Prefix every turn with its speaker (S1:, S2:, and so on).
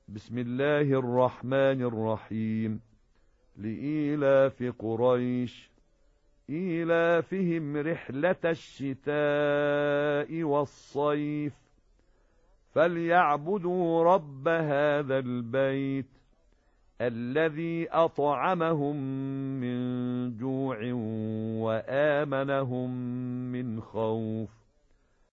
S1: بسم الله الرحمن الرحيم. لإيلاف قريش إيلافهم رحلة الشتاء والصيف فليعبدوا رب هذا البيت الذي أطعمهم من جوع وآمنهم من خوف.